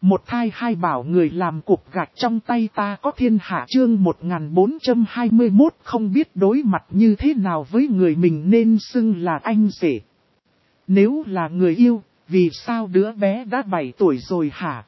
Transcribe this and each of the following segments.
Một thai hai bảo người làm cục gạch trong tay ta có thiên hạ chương 1421 không biết đối mặt như thế nào với người mình nên xưng là anh rể. Nếu là người yêu, vì sao đứa bé đã 7 tuổi rồi hả?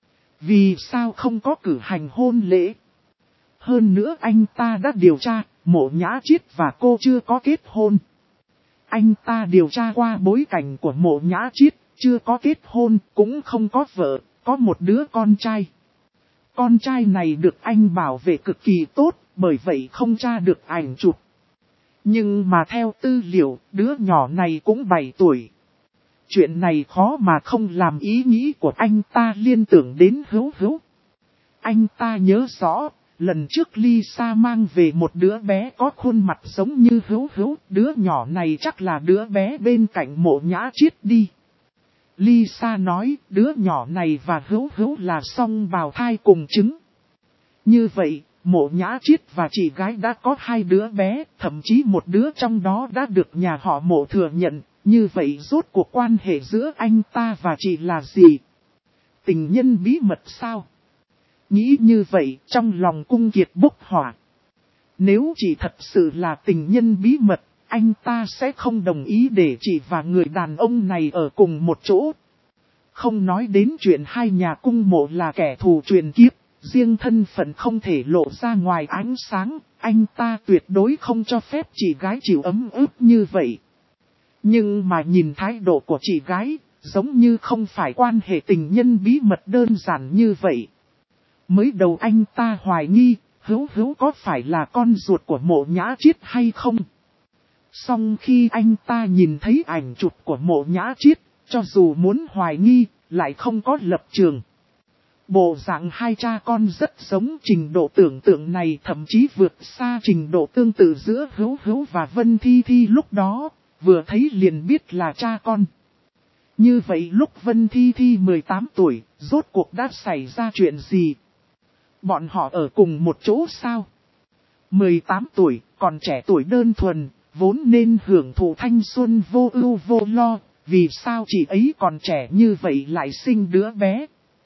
Vì sao không có cử hành hôn lễ? Hơn nữa anh ta đã điều tra, Mộ Nhã Chiết và cô chưa có kết hôn. Anh ta điều tra qua bối cảnh của Mộ Nhã Chiết, chưa có kết hôn, cũng không có vợ, có một đứa con trai. Con trai này được anh bảo vệ cực kỳ tốt, bởi vậy không tra được ảnh chụp. Nhưng mà theo tư liệu, đứa nhỏ này cũng 7 tuổi. Chuyện này khó mà không làm ý nghĩ của anh ta liên tưởng đến Hữu Hữu. Anh ta nhớ rõ, lần trước Lisa mang về một đứa bé có khuôn mặt giống như Hữu Hữu, đứa nhỏ này chắc là đứa bé bên cạnh Mộ Nhã Chiết đi. Lisa nói đứa nhỏ này và Hữu Hữu là song bào thai cùng trứng. Như vậy, Mộ Nhã Chiết và chị gái đã có 2 đứa bé, thậm chí một đứa trong đó đã được nhà họ Mộ thừa nhận. Như vậy rốt cuộc quan hệ giữa anh ta và chị là gì? Tình nhân bí mật sao? Nghĩ như vậy trong lòng Cung Kiệt bốc hỏa. Nếu chị thật sự là tình nhân bí mật, anh ta sẽ không đồng ý để chị và người đàn ông này ở cùng một chỗ. Không nói đến chuyện hai nhà Cung Mộ là kẻ thù truyền kiếp, riêng thân phận không thể lộ ra ngoài ánh sáng, anh ta tuyệt đối không cho phép chị gái chịu ấm ức như vậy. Nhưng mà nhìn thái độ của chị gái, giống như không phải quan hệ tình nhân bí mật đơn giản như vậy. Mới đầu anh ta hoài nghi, Hữu Hữu có phải là con ruột của Mộ Nhã Chiết hay không? Song khi anh ta nhìn thấy ảnh chụp của Mộ Nhã Chiết, cho dù muốn hoài nghi, lại không có lập trường. Bộ dạng hai cha con rất giống, trình độ tưởng tượng này thậm chí vượt xa trình độ tương tự giữa Hữu Hữu và Vân Thi Thi lúc đó, vừa thấy liền biết là cha con. Như vậy lúc Vân Thi Thi 18 tuổi, rốt cuộc đã xảy ra chuyện gì? Bọn họ ở cùng một chỗ sao? 18 tuổi, còn trẻ tuổi đơn thuần, vốn nên hưởng thụ thanh xuân vô ưu vô lo, vì sao chị ấy còn trẻ như vậy lại sinh đứa bé?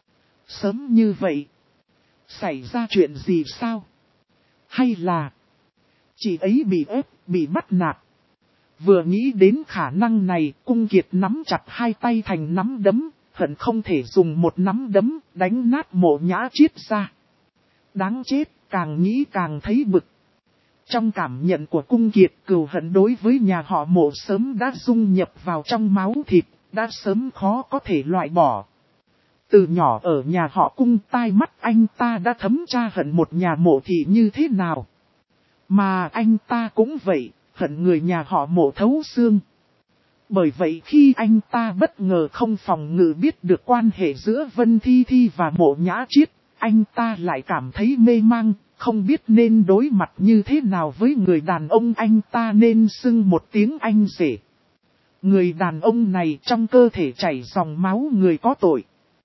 Sớm như vậy, xảy ra chuyện gì sao? Hay là chị ấy bị ép, bị bắt nạt? Vừa nghĩ đến khả năng này, Cung Kiệt nắm chặt hai tay thành nắm đấm, hận không thể dùng một nắm đấm đánh nát Mộ Nhã Chiết ra. Đáng chết, càng nghĩ càng thấy bực. Trong cảm nhận của Cung Kiệt, cừu hận đối với nhà họ Mộ sớm đã dung nhập vào trong máu thịt, đã sớm khó có thể loại bỏ. Từ nhỏ ở nhà họ Cung, tai mắt anh ta đã thấm tra hận một nhà Mộ thì như thế nào. Mà anh ta cũng vậy, hận người nhà họ Mộ thấu xương. Bởi vậy khi anh ta bất ngờ không phòng ngự biết được quan hệ giữa Vân Thi Thi và Mộ Nhã Chiết, anh ta lại cảm thấy mê mang, không biết nên đối mặt như thế nào với người đàn ông anh ta nên xưng một tiếng anh rể. Người đàn ông này trong cơ thể chảy dòng máu người có tội.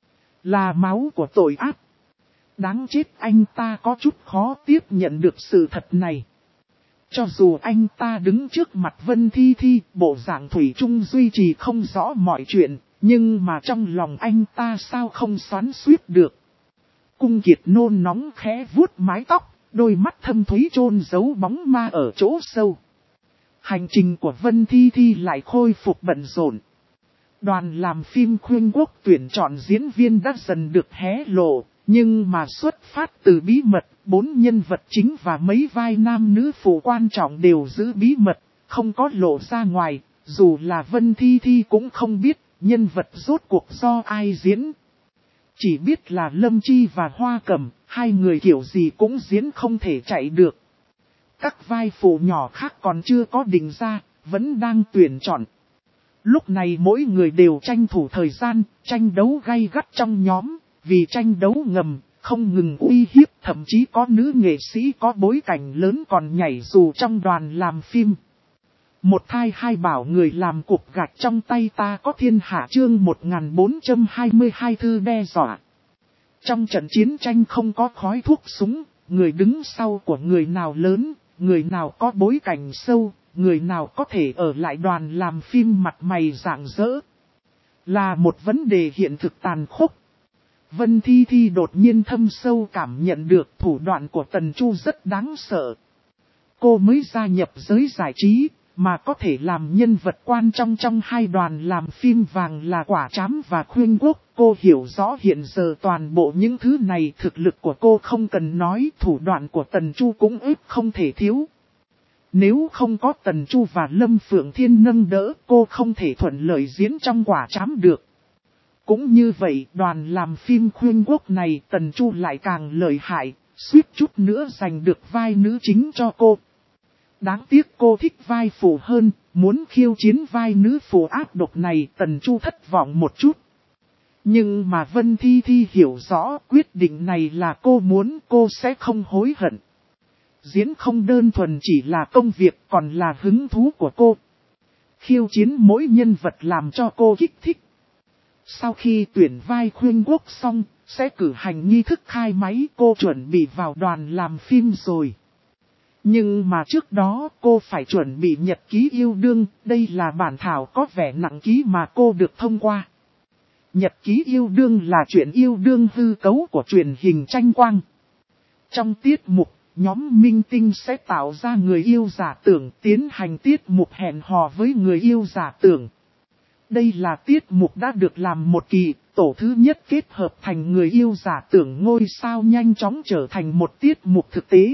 Là máu của tội ác. Đáng chết, anh ta có chút khó tiếp nhận được sự thật này. Cho dù anh ta đứng trước mặt Vân Thi Thi, bộ dạng thủy chung duy trì không rõ mọi chuyện, nhưng mà trong lòng anh ta sao không xoắn xuýt được. Cung Kiệt nôn nóng khẽ vuốt mái tóc, đôi mắt thâm thúy chôn giấu bóng ma ở chỗ sâu. Hành trình của Vân Thi Thi lại khôi phục bận rộn. Đoàn làm phim Khuynh Quốc tuyển chọn diễn viên đã dần được hé lộ, nhưng mà xuất phát từ bí mật, 4 nhân vật chính và mấy vai nam nữ phụ quan trọng đều giữ bí mật, không có lộ ra ngoài, dù là Vân Thi Thi cũng không biết nhân vật rốt cuộc do ai diễn. Chỉ biết là Lâm Chi và Hoa Cẩm, hai người kiểu gì cũng diễn không thể chạy được. Các vai phụ nhỏ khác còn chưa có định ra, vẫn đang tuyển chọn. Lúc này mỗi người đều tranh thủ thời gian, tranh đấu gay gắt trong nhóm, vì tranh đấu ngầm, không ngừng uy hiếp, thậm chí có nữ nghệ sĩ có bối cảnh lớn còn nhảy dù trong đoàn làm phim. Một thai hai bảo người làm cục gạch trong tay ta có thiên hạ chương 1422 thư đe dọa. Trong trận chiến tranh không có khói thuốc súng, người đứng sau của người nào lớn, người nào có bối cảnh sâu, người nào có thể ở lại đoàn làm phim mặt mày rạng rỡ. Là một vấn đề hiện thực tàn khốc. Vân Thi Thi đột nhiên thâm sâu cảm nhận được thủ đoạn của Tần Chu rất đáng sợ. Cô mới gia nhập giới giải trí, mà có thể làm nhân vật quan trọng trong hai đoàn làm phim vàng là Quả Trám và Khuyên Quốc. Cô hiểu rõ hiện giờ toàn bộ những thứ này, thực lực của cô không cần nói, thủ đoạn của Tần Chu cũng ít không thể thiếu. Nếu không có Tần Chu và Lâm Phượng Thiên nâng đỡ, cô không thể thuận lợi diễn trong Quả Trám được. Cũng như vậy, đoàn làm phim Khuyên Quốc này Tần Chu lại càng lợi hại, suýt chút nữa giành được vai nữ chính cho cô. Đáng tiếc cô thích vai phụ hơn, muốn khiêu chiến vai nữ phụ ác độc này Tần Chu thất vọng một chút. Nhưng mà Vân Thi Thi hiểu rõ quyết định này là cô muốn, cô sẽ không hối hận. Diễn không đơn thuần chỉ là công việc, còn là hứng thú của cô. Khiêu chiến mỗi nhân vật làm cho cô kích thích. Sau khi tuyển vai Khuyên Quốc xong, sẽ cử hành nghi thức khai máy, cô chuẩn bị vào đoàn làm phim rồi. Nhưng mà trước đó cô phải chuẩn bị nhật ký yêu đương, đây là bản thảo có vẻ nặng ký mà cô được thông qua. Nhật ký yêu đương là chuyện yêu đương hư cấu của truyền hình tranh quang. Trong tiết mục, nhóm minh tinh sẽ tạo ra người yêu giả tưởng, tiến hành tiết mục hẹn hò với người yêu giả tưởng. Đây là tiết mục đã được làm một kỳ, tổ thứ nhất kết hợp thành người yêu giả tưởng ngôi sao nhanh chóng trở thành một tiết mục thực tế.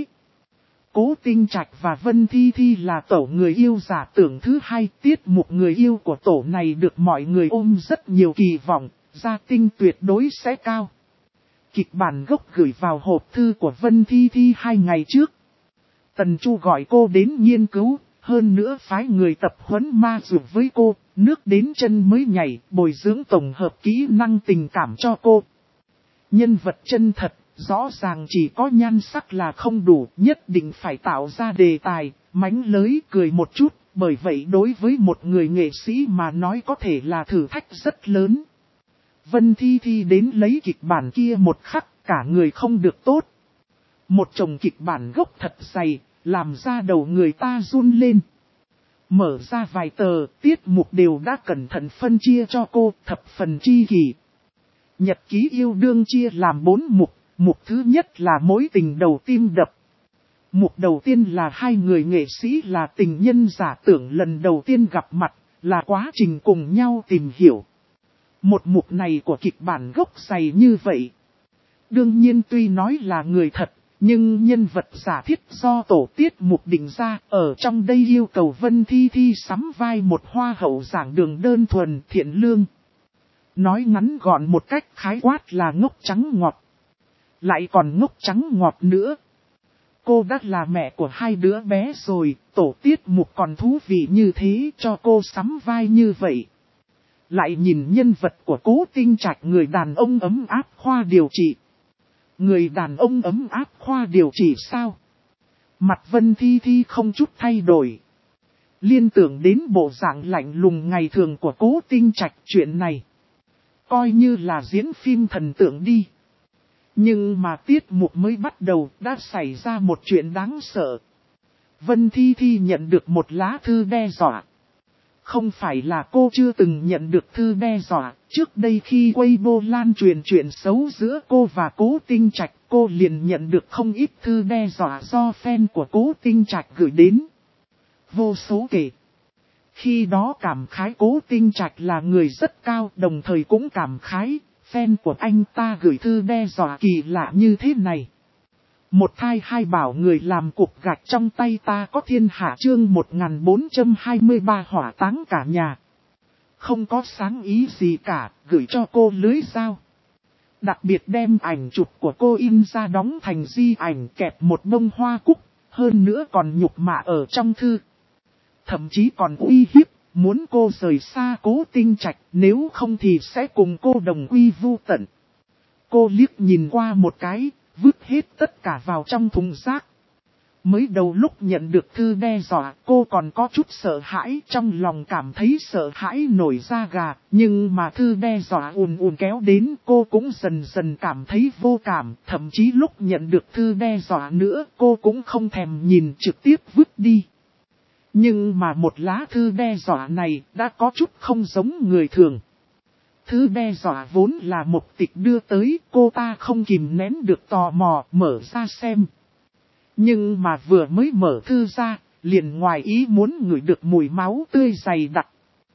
Cố Tinh Trạch và Vân Thi Thi là tổ người yêu giả tưởng thứ hai, tiết mục người yêu của tổ này được mọi người ôm rất nhiều kỳ vọng, gia tinh tuyệt đối sẽ cao. Kịch bản gốc gửi vào hộp thư của Vân Thi Thi 2 ngày trước. Tần Chu gọi cô đến nghiên cứu, hơn nữa phái người tập huấn ma dược với cô, nước đến chân mới nhảy, bồi dưỡng tổng hợp kỹ năng tình cảm cho cô. Nhân vật chân thật, rõ ràng chỉ có nhan sắc là không đủ, nhất định phải tạo ra đề tài, mánh lới cười một chút, bởi vậy đối với một người nghệ sĩ mà nói có thể là thử thách rất lớn. Vân Thi Thi đến lấy kịch bản kia một khắc, cả người không được tốt. Một chồng kịch bản gốc thật dày, làm ra đầu người ta run lên. Mở ra vài tờ, tiết mục đều đã cẩn thận phân chia cho cô, thập phần chi kỷ. Nhật ký yêu đương chia làm 4 mục, mục thứ nhất là mối tình đầu tim đập. Mục đầu tiên là hai người nghệ sĩ là tình nhân giả tưởng lần đầu tiên gặp mặt, là quá trình cùng nhau tìm hiểu. Một mục này của kịch bản gốc dày như vậy. Đương nhiên tuy nói là người thật, nhưng nhân vật giả thiết do tổ tiết mục định ra, ở trong đây yêu cầu Vân Thi Thi sắm vai một hoa hậu giảng đường đơn thuần thiện lương. Nói ngắn gọn một cách khái quát là ngốc trắng ngọt. Lại còn ngốc trắng ngọt nữa. Cô đã là mẹ của 2 đứa bé rồi, tổ tiết mục còn thú vị như thế cho cô sắm vai như vậy. Lại nhìn nhân vật của Cố Tinh Trạch, người đàn ông ấm áp khoa điều trị. Người đàn ông ấm áp khoa điều trị sao? Mặt Vân Thi Thi không chút thay đổi. Liên tưởng đến bộ dạng lạnh lùng ngày thường của Cố Tinh Trạch, chuyện này coi như là diễn phim thần tượng đi. Nhưng mà tiết mục mới bắt đầu đã xảy ra một chuyện đáng sợ. Vân Thi Thi nhận được một lá thư đe dọa. Không phải là cô chưa từng nhận được thư đe dọa, trước đây khi Weibo lan truyền chuyện xấu giữa cô và Cố Tinh Trạch, cô liền nhận được không ít thư đe dọa do fan của Cố Tinh Trạch gửi đến. Vô số kể. Khi đó cảm khái Cố Tinh Trạch là người rất cao, đồng thời cũng cảm khái, fan của anh ta gửi thư đe dọa kỳ lạ như thế này. Một thai hai bảo người làm cục gạch trong tay ta có thiên hạ chương 1423 hỏa táng cả nhà. Không có sáng ý gì cả, gửi cho cô lưới dao. Đặc biệt đem ảnh chụp của cô in ra đóng thành di ảnh kẹp một bông hoa cúc, hơn nữa còn nhục mạ ở trong thư. Thậm chí còn uy hiếp, muốn cô rời xa Cố Tinh Trạch, nếu không thì sẽ cùng cô đồng quy vu tận. Cô liếc nhìn qua một cái, vứt hết tất cả vào trong thùng rác. Mới đầu lúc nhận được thư đe dọa, cô còn có chút sợ hãi, trong lòng cảm thấy sợ hãi nổi da gà, nhưng mà thư đe dọa ùn kéo đến, cô cũng dần dần cảm thấy vô cảm, thậm chí lúc nhận được thư đe dọa nữa, cô cũng không thèm nhìn, trực tiếp vứt đi. Nhưng mà một lá thư đe dọa này đã có chút không giống người thường. thư đe dọa vốn là Mục Tịch đưa tới, cô ta không kìm nén được tò mò mở ra xem. Nhưng mà vừa mới mở thư ra, liền ngoài ý muốn ngửi được mùi máu tươi dày đặc.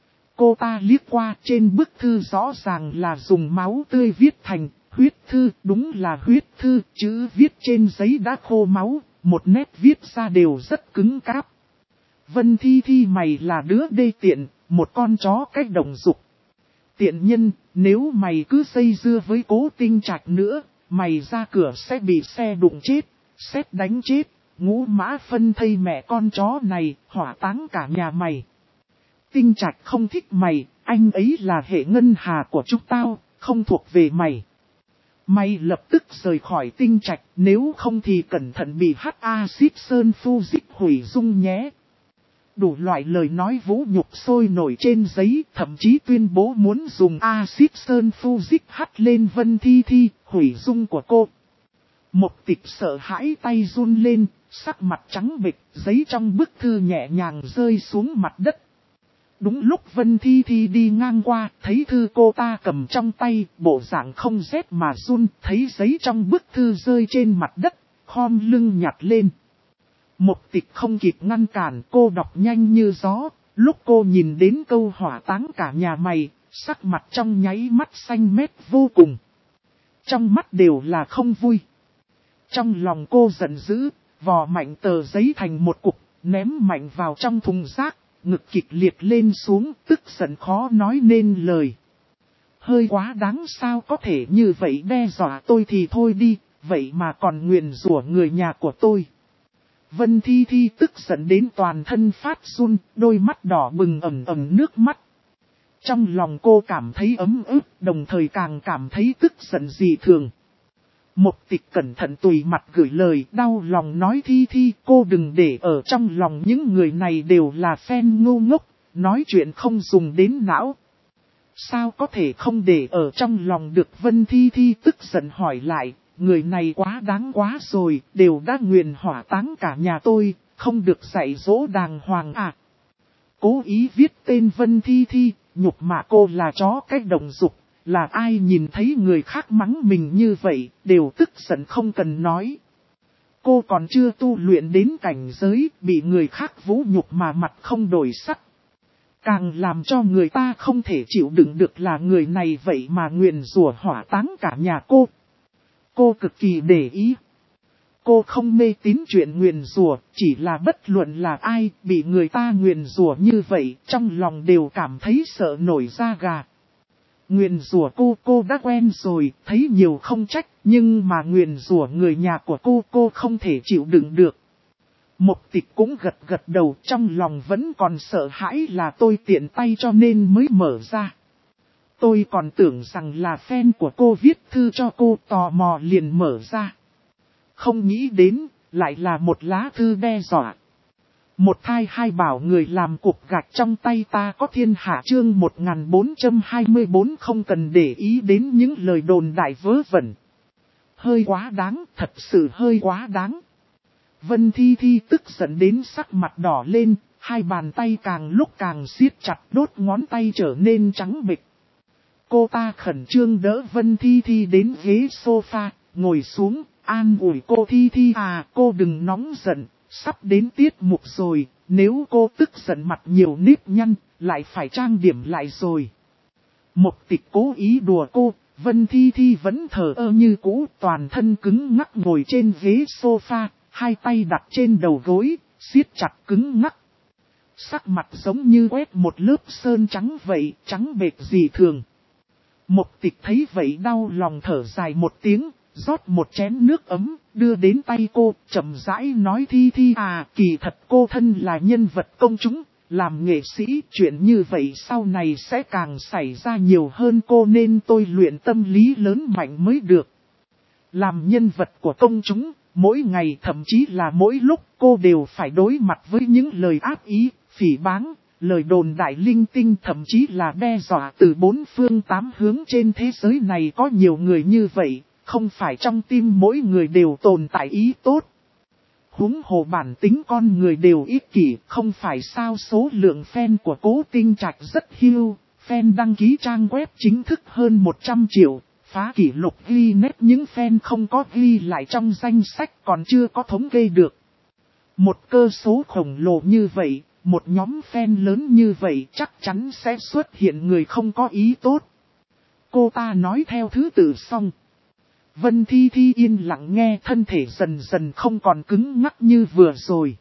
Cô ta liếc qua, trên bức thư rõ ràng là dùng máu tươi viết thành huyết thư, đúng là huyết thư, chữ viết trên giấy đã khô máu, một nét viết ra đều rất cứng cáp. Vân Thi Thi, mày là đứa đê tiện, một con chó cách đồng dục. Tiện nhân, nếu mày cứ dây dưa với Cố Tinh Trạch nữa, mày ra cửa sẽ bị xe đụng chết, sét đánh chết, ngũ mã phân thây mẹ con chó này, hỏa táng cả nhà mày. Tinh Trạch không thích mày, anh ấy là hệ ngân hà của chúng tao, không thuộc về mày. Mày lập tức rời khỏi Tinh Trạch, nếu không thì cẩn thận bị hắc axit sơn fujic hủy dung nhé. Đủ loại lời nói vũ nhục sôi nổi trên giấy, thậm chí tuyên bố muốn dùng axit sơn fujic hắt lên Vân Thi Thi, hủy dung của cô. Mục Tịch sợ hãi tay run lên, sắc mặt trắng bệch, giấy trong bức thư nhẹ nhàng rơi xuống mặt đất. Đúng lúc Vân Thi Thi đi ngang qua, thấy thư cô ta cầm trong tay, bộ dạng không rét mà run, thấy giấy trong bức thư rơi trên mặt đất, khom lưng nhặt lên. Mục Tịch không kịp ngăn cản, cô đọc nhanh như gió, lúc cô nhìn đến câu hỏa táng cả nhà mày, sắc mặt trong nháy mắt xanh mét vô cùng. Trong mắt đều là không vui. Trong lòng cô giận dữ, vò mạnh tờ giấy thành một cục, ném mạnh vào trong thùng rác, ngực kịch liệt lên xuống, tức giận khó nói nên lời. Hơi quá đáng, sao có thể như vậy, đe dọa tôi thì thôi đi, vậy mà còn nguyền rủa người nhà của tôi. Vân Thi Thi tức giận đến toàn thân phát run, đôi mắt đỏ bừng ẩm ẩm nước mắt. Trong lòng cô cảm thấy ấm ức, đồng thời càng cảm thấy tức giận dị thường. Mục Tịch cẩn thận tùy mặt gửi lời đau lòng nói Thi Thi, cô đừng để ở trong lòng, những người này đều là fan ngu ngốc, nói chuyện không dùng đến não. Sao có thể không để ở trong lòng được? Vân Thi Thi tức giận hỏi lại, người này quá đáng quá rồi, đều đã nguyền hỏa táng cả nhà tôi, không được dạy dỗ đàng hoàng à. Cố ý viết tên Vân Thi Thi, nhục mạ cô là chó cách đồng dục. Là ai nhìn thấy người khác mắng mình như vậy, đều tức giận không cần nói. Cô còn chưa tu luyện đến cảnh giới, bị người khác vũ nhục mà mặt không đổi sắc. Càng làm cho người ta không thể chịu đựng được là người này vậy mà nguyền rủa hỏa táng cả nhà cô. Cô cực kỳ để ý. Cô không mê tín chuyện nguyền rủa, chỉ là bất luận là ai bị người ta nguyền rủa như vậy, trong lòng đều cảm thấy sợ nổi da gà. Nguyền rủa cô đã quen rồi, thấy nhiều không trách, nhưng mà nguyền rủa người nhà của cô không thể chịu đựng được. Mục Tịch cũng gật gật đầu, trong lòng vẫn còn sợ hãi là tôi tiện tay cho nên mới mở ra. Tôi còn tưởng rằng là fan của cô viết thư cho cô, tò mò liền mở ra. Không nghĩ đến, lại là một lá thư đe dọa. Một thai hai bảo người làm cục gạch trong tay ta có thiên hạ, chương 1424, không cần để ý đến những lời đồn đại vớ vẩn. Hơi quá đáng, thật sự hơi quá đáng. Vân Thi Thi tức giận đến sắc mặt đỏ lên, hai bàn tay càng lúc càng siết chặt, đốt ngón tay trở nên trắng bệch. Cô ta khẩn trương đỡ Vân Thi Thi đến ghế sofa, ngồi xuống, an ủi cô Thi Thi à, cô đừng nóng giận. Sắp đến tiết mục rồi, nếu cô tức giận mặt nhiều nếp nhăn, lại phải trang điểm lại rồi. Mục Tịch cố ý đùa cô, Vân Thi Thi vẫn thờ ơ như cũ, toàn thân cứng ngắc ngồi trên ghế sofa, hai tay đặt trên đầu gối, siết chặt cứng ngắc. Sắc mặt giống như quét một lớp sơn trắng vậy, trắng bệch dị thường. Mục Tịch thấy vậy đau lòng thở dài một tiếng, rót một chén nước ấm, đưa đến tay cô, chậm rãi nói Thi Thi à, kỳ thật cô thân là nhân vật công chúng, làm nghệ sĩ, chuyện như vậy sau này sẽ càng xảy ra nhiều hơn, cô nên tôi luyện tâm lý lớn mạnh mới được. Làm nhân vật của công chúng, mỗi ngày thậm chí là mỗi lúc cô đều phải đối mặt với những lời ác ý, phỉ báng, lời đồn đại linh tinh, thậm chí là đe dọa từ bốn phương tám hướng trên thế giới này. Có nhiều người như vậy, không phải trong tim mỗi người đều tồn tại ý tốt. Huống hồ bản tính con người đều ích kỷ, không phải sao? Số lượng fan của Cố Tinh Trạch rất hiu, fan đăng ký trang web chính thức hơn 100 triệu, phá kỷ lục Guinness, những fan không có ghi lại trong danh sách còn chưa có thống kê được. Một cơ số khổng lồ như vậy, một nhóm fan lớn như vậy chắc chắn sẽ xuất hiện người không có ý tốt. Cô ta nói theo thứ tự xong. Vân Thi Thi yên lặng nghe, thân thể dần dần không còn cứng ngắc như vừa rồi.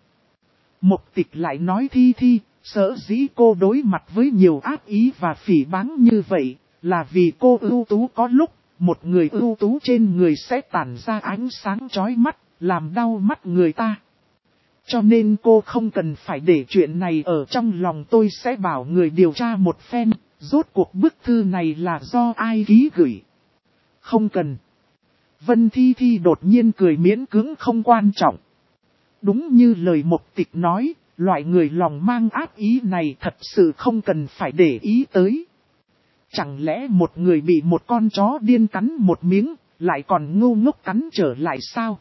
Mục Tịch lại nói Thi Thi, sở dĩ cô đối mặt với nhiều ác ý và phỉ báng như vậy, là vì cô ưu tú, có lúc, một người ưu tú trên người sẽ tản ra ánh sáng chói mắt, làm đau mắt người ta. Cho nên cô không cần phải để chuyện này ở trong lòng, tôi sẽ bảo người điều tra một phen, rốt cuộc bức thư này là do ai ký gửi. Không cần. Vân Thi Thi đột nhiên cười miễn cưỡng, không quan trọng. Đúng như lời Mục Tịch nói, loại người lòng mang ác ý này thật sự không cần phải để ý tới. Chẳng lẽ một người bị một con chó điên cắn một miếng, lại còn ngu ngốc cắn trở lại sao?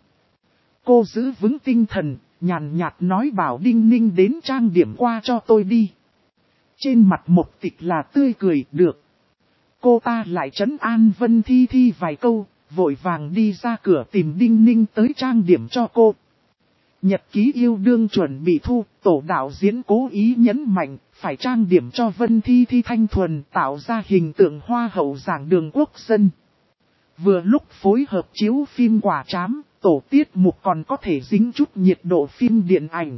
Cô giữ vững tinh thần, nhàn nhạt nói bảo Đinh Ninh đến trang điểm qua cho tôi đi. Trên mặt Mục Tịch là tươi cười, được. Cô ta lại trấn an Vân Thi Thi vài câu, vội vàng đi ra cửa tìm Đinh Ninh tới trang điểm cho cô. Nhật ký yêu đương chuẩn bị thu, tổ đạo diễn cố ý nhấn mạnh, phải trang điểm cho Vân Thi Thi thanh thuần, tạo ra hình tượng hoa hậu giảng đường quốc dân. Vừa lúc phối hợp chiếu phim Quả Trám, tổ tiết mục còn có thể dính chút nhiệt độ phim điện ảnh.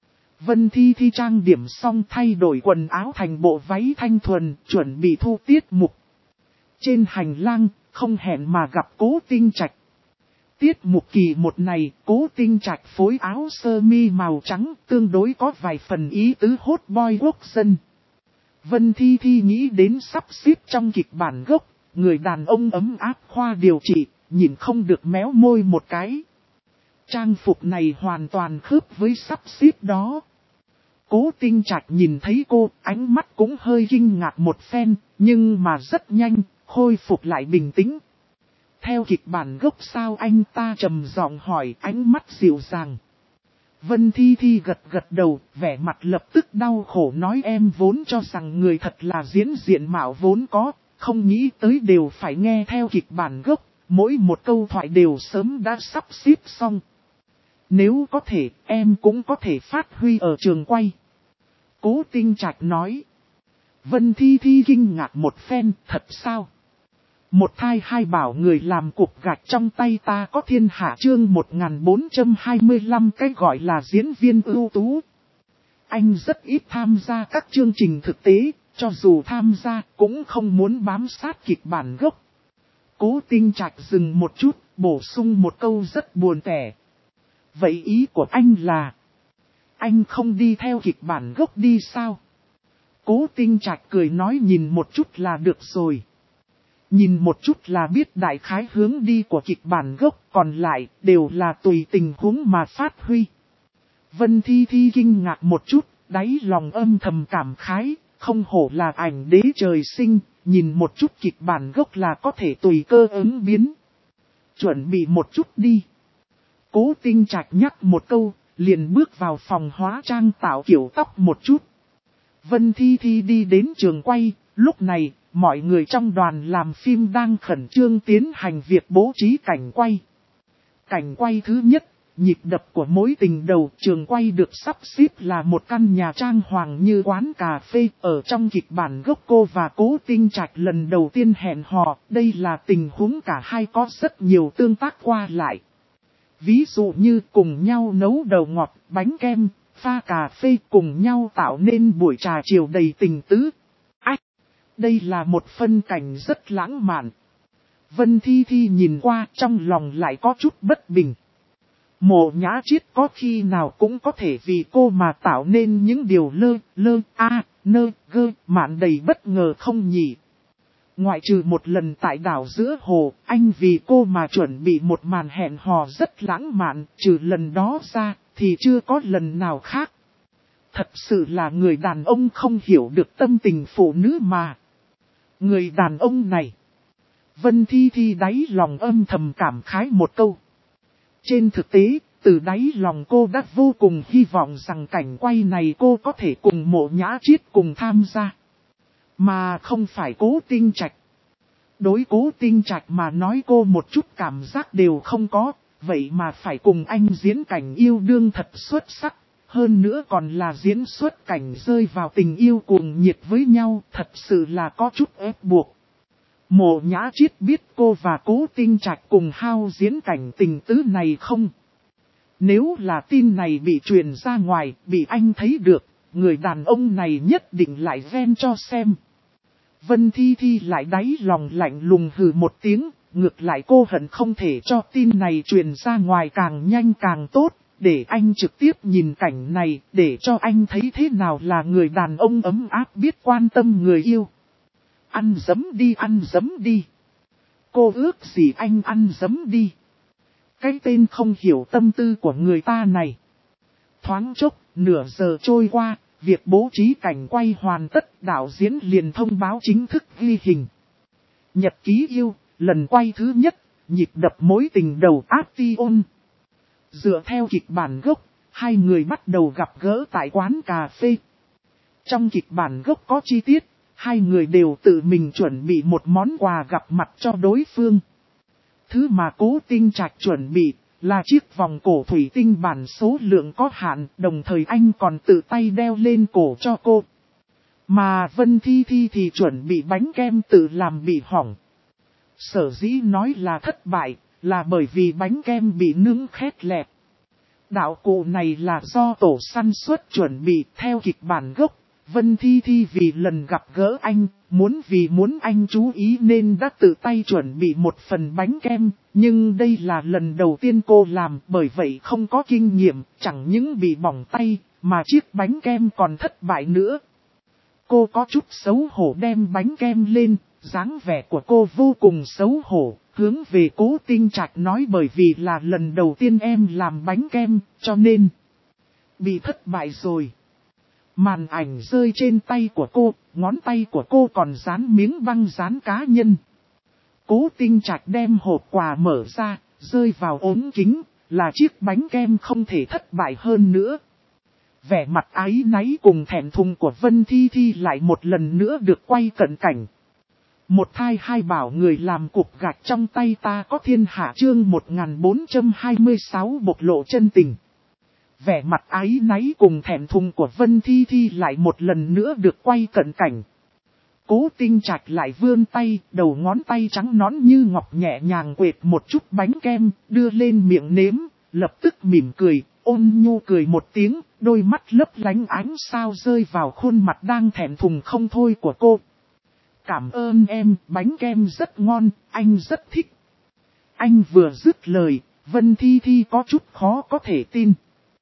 Vân Thi Thi trang điểm xong thay đổi quần áo thành bộ váy thanh thuần, chuẩn bị thu tiết mục. Trên hành lang, không hẹn mà gặp Cố Tinh Trạch. Tiết mục kỳ một này, Cố Tinh Trạch phối áo sơ mi màu trắng, tương đối có vài phần ý tứ hot boy quốc dân. Vân Thi Thi nghĩ đến sắp xếp trong kịch bản gốc, người đàn ông ấm áp khoa điều trị, nhìn không được méo môi một cái. Trang phục này hoàn toàn khớp với sắp xếp đó. Cố Tinh Trạch nhìn thấy cô, ánh mắt cũng hơi kinh ngạc một phen, nhưng mà rất nhanh, khôi phục lại bình tĩnh. Theo kịch bản gốc sao, anh ta trầm giọng hỏi, ánh mắt dịu dàng. Vân Thi Thi gật gật đầu, vẻ mặt lập tức đau khổ nói em vốn cho rằng người thật là diễn diện mạo vốn có, không nghĩ tới đều phải nghe theo kịch bản gốc, mỗi một câu thoại đều sớm đã sắp xếp xong. Nếu có thể, em cũng có thể phát huy ở trường quay. Cố Tinh Trạch nói. Vân Thi Thi kinh ngạc một phen, thật sao? Một thai hai bảo người làm cục gạch trong tay ta có thiên hạ, chương 1425, cái gọi là diễn viên ưu tú. Anh rất ít tham gia các chương trình thực tế, cho dù tham gia cũng không muốn bám sát kịch bản gốc. Cố Tinh Trạch dừng một chút, bổ sung một câu rất buồn tẻ. Vậy ý của anh là, anh không đi theo kịch bản gốc đi sao? Cố Tinh Trạch cười nói nhìn một chút là được rồi. Nhìn một chút là biết đại khái hướng đi của kịch bản gốc, còn lại đều là tùy tình huống mà phát huy. Vân Thi Thi kinh ngạc một chút, đáy lòng âm thầm cảm khái, không hổ là ảnh đế trời sinh, nhìn một chút kịch bản gốc là có thể tùy cơ ứng biến. Chuẩn bị một chút đi. Cố Tinh Trạch nhắc một câu, liền bước vào phòng hóa trang tạo kiểu tóc một chút. Vân Thi Thi đi đến trường quay, lúc này, mọi người trong đoàn làm phim đang khẩn trương tiến hành việc bố trí cảnh quay. Cảnh quay thứ nhất, nhịp đập của mối tình đầu, trường quay được sắp xếp là một căn nhà trang hoàng như quán cà phê. Ở trong kịch bản gốc cô và Cố Tinh Trạch lần đầu tiên hẹn hò, đây là tình huống cả hai có rất nhiều tương tác qua lại. Ví dụ như cùng nhau nấu đầu ngọt, bánh kem, pha cà phê, cùng nhau tạo nên buổi trà chiều đầy tình tứ. Đây là một phân cảnh rất lãng mạn. Vân Thi Thi nhìn qua trong lòng lại có chút bất bình. Mộ Nhã Chiết có khi nào cũng có thể vì cô mà tạo nên những điều mạn đầy bất ngờ không nhỉ? Ngoại trừ một lần tại đảo giữa hồ, anh vì cô mà chuẩn bị một màn hẹn hò rất lãng mạn, trừ lần đó ra, thì chưa có lần nào khác. Thật sự là người đàn ông không hiểu được tâm tình phụ nữ mà. Người đàn ông này. Vân Thi Thi đáy lòng âm thầm cảm khái một câu. Trên thực tế, từ đáy lòng cô đã vô cùng hy vọng rằng cảnh quay này cô có thể cùng Mộ Nhã Chiết cùng tham gia. Mà không phải Cố Tinh Trạch. Đối Cố Tinh Trạch mà nói cô một chút cảm giác đều không có, vậy mà phải cùng anh diễn cảnh yêu đương thật xuất sắc. Hơn nữa còn là diễn xuất cảnh rơi vào tình yêu cuồng nhiệt với nhau, thật sự là có chút ép buộc. Mộ Nhã Chiết biết cô và Cố Tinh Trạch cùng hao diễn cảnh tình tứ này không? Nếu là tin này bị truyền ra ngoài, bị anh thấy được, người đàn ông này nhất định lại ven cho xem. Vân Thi Thi lại đáy lòng lạnh lùng hừ một tiếng, ngược lại cô hận không thể cho tin này truyền ra ngoài càng nhanh càng tốt, để anh trực tiếp nhìn cảnh này, để cho anh thấy thế nào là người đàn ông ấm áp biết quan tâm người yêu. Ăn dấm đi, ăn dấm đi. Cô ước gì anh ăn dấm đi. Cái tên không hiểu tâm tư của người ta này. Thoáng chốc, nửa giờ trôi qua, việc bố trí cảnh quay hoàn tất, đạo diễn liền thông báo chính thức ghi hình. Nhật ký yêu, lần quay thứ nhất, nhịp đập mối tình đầu Action. Dựa theo kịch bản gốc, hai người bắt đầu gặp gỡ tại quán cà phê. Trong kịch bản gốc có chi tiết, hai người đều tự mình chuẩn bị một món quà gặp mặt cho đối phương. Thứ mà Cố Tinh Trạch chuẩn bị là chiếc vòng cổ thủy tinh bản số lượng có hạn, đồng thời anh còn tự tay đeo lên cổ cho cô. Mà Vân Thi Thi thì chuẩn bị bánh kem tự làm bị hỏng. Sở dĩ nói là thất bại, là bởi vì bánh kem bị nướng khét lẹt. Đạo cụ này là do tổ sản xuất chuẩn bị theo kịch bản gốc. Vân Thi Thi vì lần gặp gỡ anh, muốn anh chú ý nên đã tự tay chuẩn bị một phần bánh kem, nhưng đây là lần đầu tiên cô làm, bởi vậy không có kinh nghiệm, chẳng những bị bỏng tay, mà chiếc bánh kem còn thất bại nữa. Cô có chút xấu hổ đem bánh kem lên, dáng vẻ của cô vô cùng xấu hổ, hướng về Cố Tinh Trạch nói bởi vì là lần đầu tiên em làm bánh kem, cho nên bị thất bại rồi. Màn ảnh rơi trên tay của cô, ngón tay của cô còn dán miếng băng dán cá nhân. Cố Tinh Trạch đem hộp quà mở ra, rơi vào ốm kính, là chiếc bánh kem không thể thất bại hơn nữa. Vẻ mặt áy náy cùng thẹn thùng của Vân Thi Thi lại một lần nữa được quay cận cảnh. Một thai hai bảo người làm cục gạch trong tay ta có thiên hạ chương 1426 bộc lộ chân tình. Vẻ mặt áy náy cùng thẹn thùng của Vân Thi Thi lại một lần nữa được quay cận cảnh. Cố Tinh Trạch lại vươn tay, đầu ngón tay trắng nõn như ngọc nhẹ nhàng quệt một chút bánh kem, đưa lên miệng nếm, lập tức mỉm cười, ôn nhu cười một tiếng, đôi mắt lấp lánh ánh sao rơi vào khuôn mặt đang thẹn thùng không thôi của cô. Cảm ơn em, bánh kem rất ngon, anh rất thích. Anh vừa dứt lời, Vân Thi Thi có chút khó có thể tin.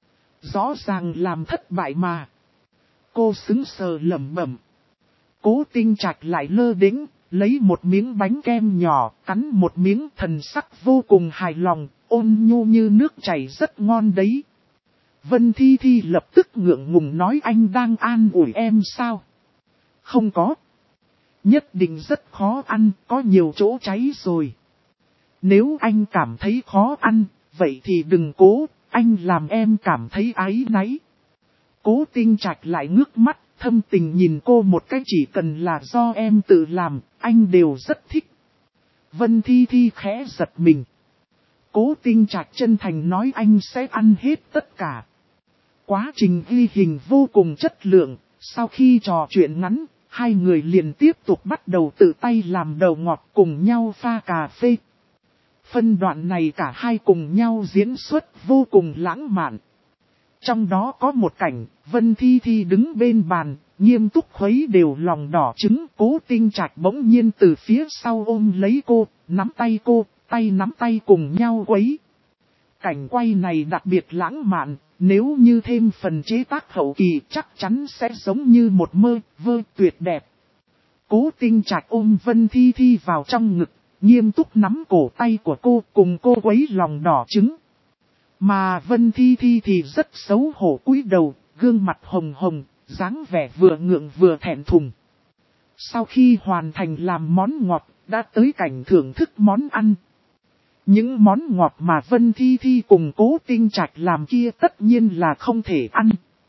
Rõ ràng làm thất bại mà. Cô sững sờ lẩm bẩm. Cố Tinh Trạch lại lơ đễnh, lấy một miếng bánh kem nhỏ, cắn một miếng, thần sắc vô cùng hài lòng, ôn nhu như nước chảy rất ngon đấy. Vân Thi Thi lập tức ngượng ngùng nói anh đang an ủi em sao? Không có. Nhất định rất khó ăn, có nhiều chỗ cháy rồi. Nếu anh cảm thấy khó ăn, vậy thì đừng cố, anh làm em cảm thấy áy náy. Cố Tinh Trạch lại ngước mắt, thâm tình nhìn cô một cái, chỉ cần là do em tự làm, anh đều rất thích. Vân Thi Thi khẽ giật mình. Cố Tinh Trạch chân thành nói anh sẽ ăn hết tất cả. Quá trình ghi hình vô cùng chất lượng, sau khi trò chuyện ngắn, hai người liền tiếp tục bắt đầu tự tay làm đầu ngọt cùng nhau pha cà phê. Phân đoạn này cả hai cùng nhau diễn xuất vô cùng lãng mạn. Trong đó có một cảnh, Vân Thi Thi đứng bên bàn, nghiêm túc khuấy đều lòng đỏ trứng. Cố Tinh Trạch bỗng nhiên từ phía sau ôm lấy cô, nắm tay cô, tay nắm tay cùng nhau quấy. Cảnh quay này đặc biệt lãng mạn, nếu như thêm phần chế tác hậu kỳ chắc chắn sẽ giống như một mơ tuyệt đẹp. Cố Tinh Trạch ôm Vân Thi Thi vào trong ngực, nghiêm túc nắm cổ tay của cô cùng cô quấy lòng đỏ trứng. Mà Vân Thi Thi thì rất xấu hổ cúi đầu, gương mặt hồng hồng, dáng vẻ vừa ngượng vừa thẹn thùng. Sau khi hoàn thành làm món ngọt, đã tới cảnh thưởng thức món ăn. Những món ngọt mà Vân Thi Thi cùng Cố Tinh Trạch làm kia tất nhiên là không thể ăn.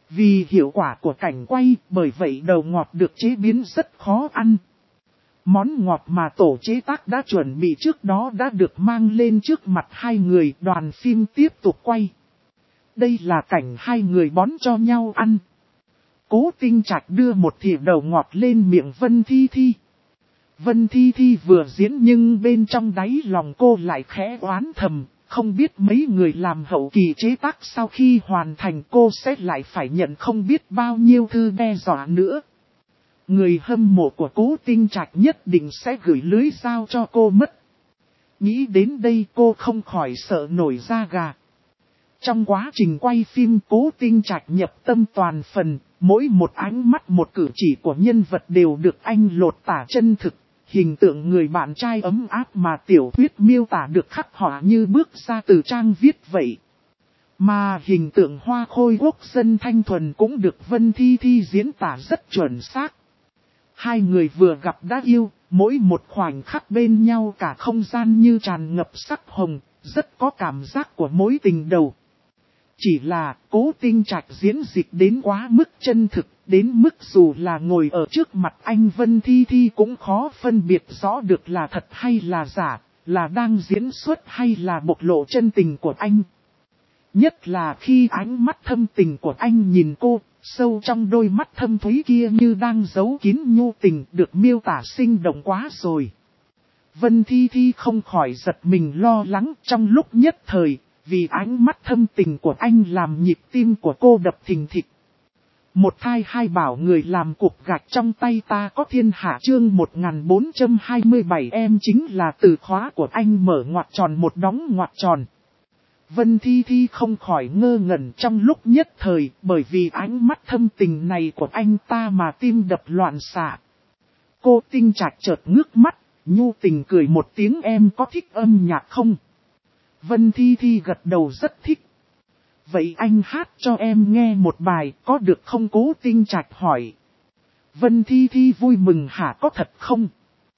Vì hiệu quả của cảnh quay, bởi vậy đầu ngọt được chế biến rất khó ăn. Món ngọt mà tổ chế tác đã chuẩn bị trước đó đã được mang lên trước mặt hai người, đoàn phim tiếp tục quay. Đây là cảnh hai người bón cho nhau ăn. Cố Tinh Trạch đưa một thìa đầu ngọt lên miệng Vân Thi Thi. Vân Thi Thi vừa diễn nhưng bên trong đáy lòng cô lại khẽ oán thầm, không biết mấy người làm hậu kỳ chế tác sau khi hoàn thành cô sẽ lại phải nhận không biết bao nhiêu thư đe dọa nữa. Người hâm mộ của Cố Tinh Trạch nhất định sẽ gửi lưới dao cho cô mất. Nghĩ đến đây cô không khỏi sợ nổi da gà. Trong quá trình quay phim Cố Tinh Trạch nhập tâm toàn phần, mỗi một ánh mắt một cử chỉ của nhân vật đều được anh lột tả chân thực. Hình tượng người bạn trai ấm áp mà tiểu thuyết miêu tả được khắc họa như bước ra từ trang viết vậy. Mà hình tượng hoa khôi quốc dân thanh thuần cũng được Vân Thi Thi diễn tả rất chuẩn xác. Hai người vừa gặp đã yêu, mỗi một khoảnh khắc bên nhau cả không gian như tràn ngập sắc hồng, rất có cảm giác của mối tình đầu. Chỉ là Cố Tinh Trạch diễn dịch đến quá mức chân thực, đến mức dù là ngồi ở trước mặt anh Vân Thi Thi cũng khó phân biệt rõ được là thật hay là giả, là đang diễn xuất hay là bộc lộ chân tình của anh. Nhất là khi ánh mắt thâm tình của anh nhìn cô, sâu trong đôi mắt thâm thúy kia như đang giấu kín nhu tình được miêu tả sinh động quá rồi. Vân Thi Thi không khỏi giật mình lo lắng trong lúc nhất thời. Vì ánh mắt thâm tình của anh làm nhịp tim của cô đập thình thịch. Một thai hai bảo người làm cục gạch trong tay ta có thiên hạ chương 1427 em chính là từ khóa của anh mở ngoặc tròn một đóng ngoặc tròn. Vân Thi Thi không khỏi ngơ ngẩn trong lúc nhất thời bởi vì ánh mắt thâm tình này của anh ta mà tim đập loạn xạ. Cô Tinh Trạch chợt ngước mắt, nhu tình cười một tiếng em có thích âm nhạc không? Vân Thi Thi gật đầu rất thích. Vậy anh hát cho em nghe một bài có được không? Cố Tinh Trạch hỏi. Vân Thi Thi vui mừng hả có thật không?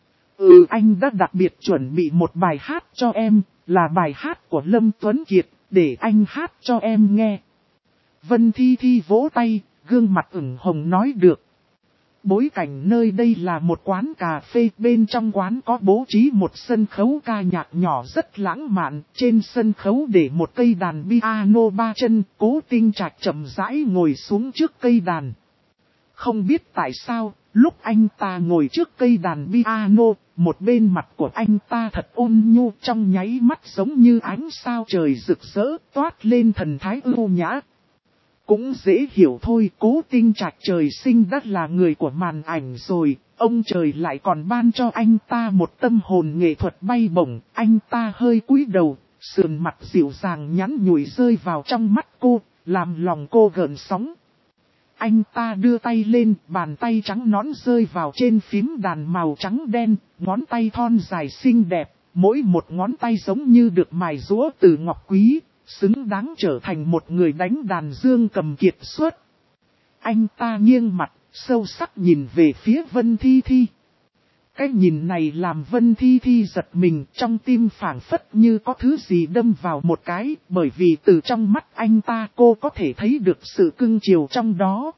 Anh đã đặc biệt chuẩn bị một bài hát cho em, là bài hát của Lâm Tuấn Kiệt, để anh hát cho em nghe. Vân Thi Thi vỗ tay, gương mặt ửng hồng nói được. Bối cảnh nơi đây là một quán cà phê, bên trong quán có bố trí một sân khấu ca nhạc nhỏ rất lãng mạn, trên sân khấu để một cây đàn piano ba chân, Cố Tinh Trạch chậm rãi ngồi xuống trước cây đàn. Không biết tại sao, lúc anh ta ngồi trước cây đàn piano, một bên mặt của anh ta thật ôn nhu trong nháy mắt giống như ánh sao trời rực rỡ toát lên thần thái ưu nhã. Cũng dễ hiểu thôi, Cố Tinh Trạch trời sinh đã là người của màn ảnh rồi, ông trời lại còn ban cho anh ta một tâm hồn nghệ thuật bay bổng, anh ta hơi cúi đầu, sườn mặt dịu dàng nhắn nhủi rơi vào trong mắt cô, làm lòng cô gợn sóng. Anh ta đưa tay lên, bàn tay trắng nõn rơi vào trên phím đàn màu trắng đen, ngón tay thon dài xinh đẹp, mỗi một ngón tay giống như được mài rũa từ ngọc quý. Xứng đáng trở thành một người đánh đàn dương cầm kiệt xuất. Anh ta nghiêng mặt, sâu sắc nhìn về phía Vân Thi Thi. Cái nhìn này làm Vân Thi Thi giật mình, trong tim phảng phất như có thứ gì đâm vào một cái, bởi vì từ trong mắt anh ta cô có thể thấy được sự cưng chiều trong đó.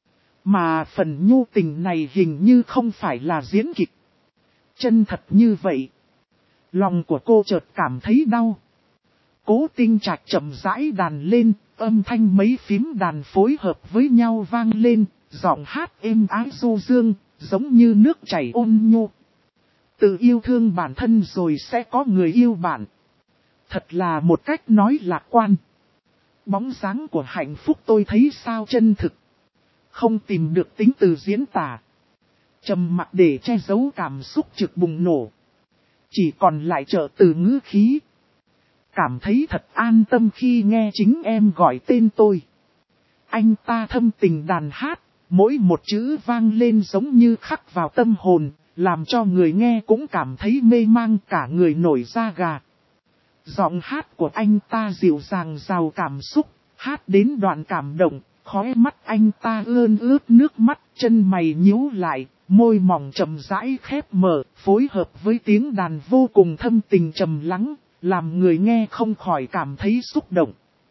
Mà phần nhu tình này hình như không phải là diễn kịch. Chân thật như vậy. Lòng của cô chợt cảm thấy đau. Cố Tinh Trạch chậm rãi đàn lên, âm thanh mấy phím đàn phối hợp với nhau vang lên, giọng hát êm ái du dương, giống như nước chảy ôn nhu. Tự yêu thương bản thân rồi sẽ có người yêu bạn. Thật là một cách nói lạc quan. Bóng dáng của hạnh phúc tôi thấy sao chân thực. Không tìm được tính từ diễn tả. Trầm mặc để che giấu cảm xúc trực bùng nổ. Chỉ còn lại trợ từ ngữ khí. Cảm thấy thật an tâm khi nghe chính em gọi tên tôi. Anh ta thâm tình đàn hát, mỗi một chữ vang lên giống như khắc vào tâm hồn, làm cho người nghe cũng cảm thấy mê mang cả người nổi da gà. Giọng hát của anh ta dịu dàng giàu cảm xúc, hát đến đoạn cảm động, khóe mắt anh ta ươn ướt nước mắt, chân mày nhíu lại, môi mỏng chậm rãi khép mở, phối hợp với tiếng đàn vô cùng thâm tình trầm lắng. Làm người nghe không khỏi cảm thấy xúc động.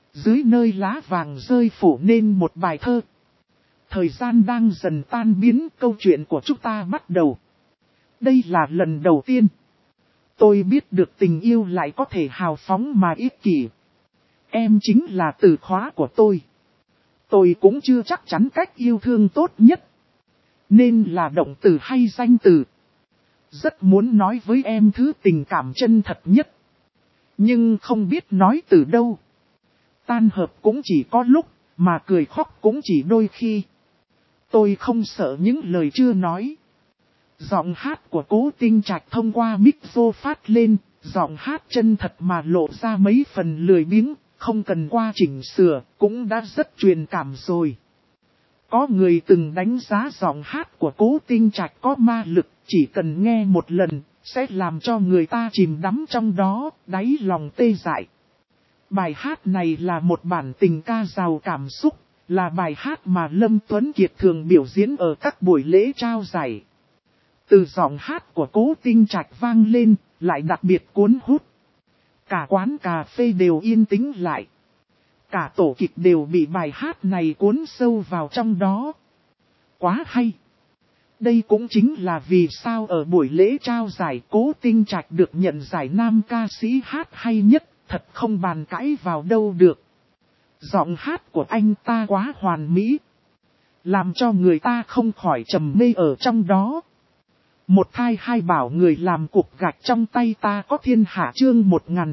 Dưới nơi lá vàng rơi phủ nên một bài thơ. Thời gian đang dần tan biến, câu chuyện của chúng ta bắt đầu. Đây là lần đầu tiên tôi biết được tình yêu lại có thể hào phóng mà ích kỷ. Em chính là từ khóa của tôi. Tôi cũng chưa chắc chắn cách yêu thương tốt nhất, nên là động từ hay danh từ. Rất muốn nói với em thứ tình cảm chân thật nhất, nhưng không biết nói từ đâu. Tan hợp cũng chỉ có lúc, mà cười khóc cũng chỉ đôi khi. Tôi không sợ những lời chưa nói. Giọng hát của Cố Tinh Trạch thông qua micro phát lên, giọng hát chân thật mà lộ ra mấy phần lười biếng, không cần qua chỉnh sửa, cũng đã rất truyền cảm rồi. Có người từng đánh giá giọng hát của Cố Tinh Trạch có ma lực, chỉ cần nghe một lần, sẽ làm cho người ta chìm đắm trong đó, đáy lòng tê dại. Bài hát này là một bản tình ca giàu cảm xúc, là bài hát mà Lâm Tuấn Kiệt thường biểu diễn ở các buổi lễ trao giải. Từ giọng hát của Cố Tinh Trạch vang lên, lại đặc biệt cuốn hút. Cả quán cà phê đều yên tĩnh lại. Cả tổ kịch đều bị bài hát này cuốn sâu vào trong đó. Quá hay! Đây cũng chính là vì sao ở buổi lễ trao giải Cố Tinh Trạch được nhận giải nam ca sĩ hát hay nhất, thật không bàn cãi vào đâu được. Giọng hát của anh ta quá hoàn mỹ, làm cho người ta không khỏi trầm mê ở trong đó. Một thai hai bảo người làm cục gạch trong tay ta có thiên hạ chương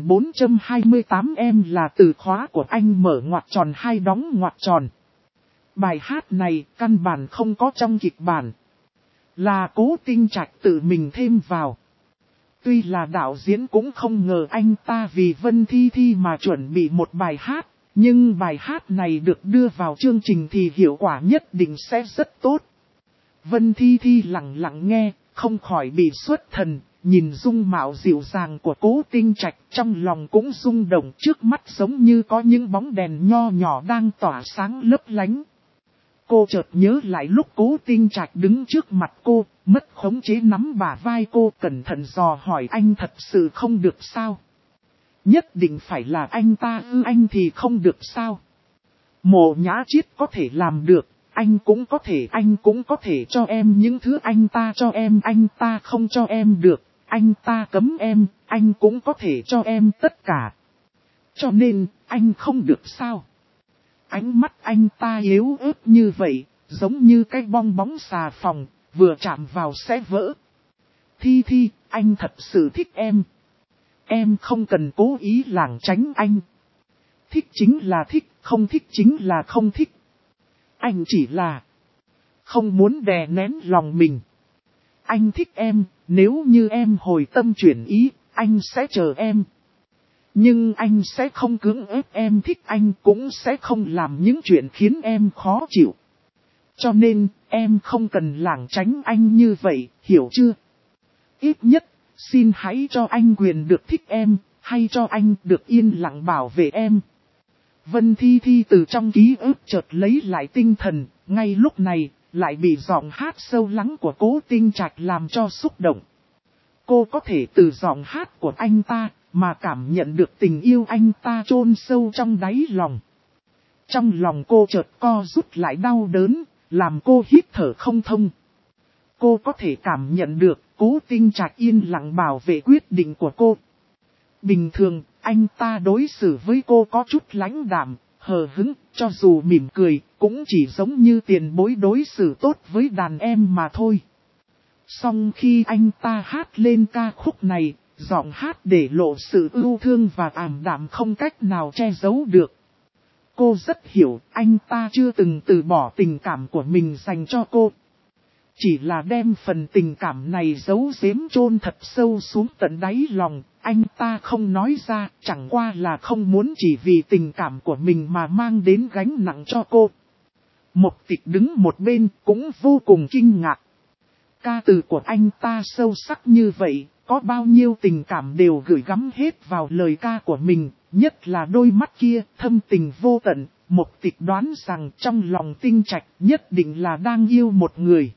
1428 em là từ khóa của anh mở ngoặc tròn hai đóng ngoặc tròn. Bài hát này căn bản không có trong kịch bản, là Cố Tinh Trạch tự mình thêm vào. Tuy là đạo diễn cũng không ngờ anh ta vì Vân Thi Thi mà chuẩn bị một bài hát, nhưng bài hát này được đưa vào chương trình thì hiệu quả nhất định sẽ rất tốt. Vân Thi Thi lặng lặng nghe, không khỏi bị xuất thần, nhìn dung mạo dịu dàng của Cố Tinh Trạch, trong lòng cũng rung động, trước mắt giống như có những bóng đèn nho nhỏ đang tỏa sáng lấp lánh. Cô chợt nhớ lại lúc Cố Tinh Trạch đứng trước mặt cô, mất khống chế nắm bả vai cô, cẩn thận dò hỏi anh thật sự không được sao? Nhất định phải là anh ta ư? Anh thì không được sao? Mộ Nhã Chiết có thể làm được, anh cũng có thể cho em những thứ anh ta cho em, anh ta không cho em được, anh ta cấm em, anh cũng có thể cho em tất cả. Cho nên, anh không được sao? Ánh mắt anh ta yếu ớt như vậy, giống như cái bong bóng xà phòng, vừa chạm vào sẽ vỡ. Thi Thi, anh thật sự thích em. Em không cần cố ý lảng tránh anh. Thích chính là thích, không thích chính là không thích. Anh chỉ là không muốn đè nén lòng mình. Anh thích em, nếu như em hồi tâm chuyển ý, anh sẽ chờ em. Nhưng anh sẽ không cưỡng ép em thích, anh cũng sẽ không làm những chuyện khiến em khó chịu. Cho nên, em không cần lảng tránh anh như vậy, hiểu chưa? Ít nhất, xin hãy cho anh quyền được thích em, hay cho anh được yên lặng bảo vệ em. Vân Thi Thi từ trong ký ức chợt lấy lại tinh thần, ngay lúc này, lại bị giọng hát sâu lắng của Cố Tinh Trạch làm cho xúc động. Cô có thể từ giọng hát của anh ta, mà cảm nhận được tình yêu anh ta chôn sâu trong đáy lòng. Trong lòng cô chợt co rút lại đau đớn, làm cô hít thở không thông. Cô có thể cảm nhận được Cố Tinh Trạch yên lặng bảo vệ quyết định của cô. Bình thường, anh ta đối xử với cô có chút lãnh đạm, hờ hững, cho dù mỉm cười, cũng chỉ giống như tiền bối đối xử tốt với đàn em mà thôi. Song khi anh ta hát lên ca khúc này, giọng hát để lộ sự ưu thương và ảm đạm không cách nào che giấu được. Cô rất hiểu anh ta chưa từng từ bỏ tình cảm của mình dành cho cô. Chỉ là đem phần tình cảm này giấu giếm chôn thật sâu xuống tận đáy lòng, anh ta không nói ra, chẳng qua là không muốn chỉ vì tình cảm của mình mà mang đến gánh nặng cho cô. Mộc Tịch đứng một bên cũng vô cùng kinh ngạc. Ca từ của anh ta sâu sắc như vậy, có bao nhiêu tình cảm đều gửi gắm hết vào lời ca của mình, nhất là đôi mắt kia, thâm tình vô tận. Mộc Tịch đoán rằng trong lòng Tinh Trạch nhất định là đang yêu một người.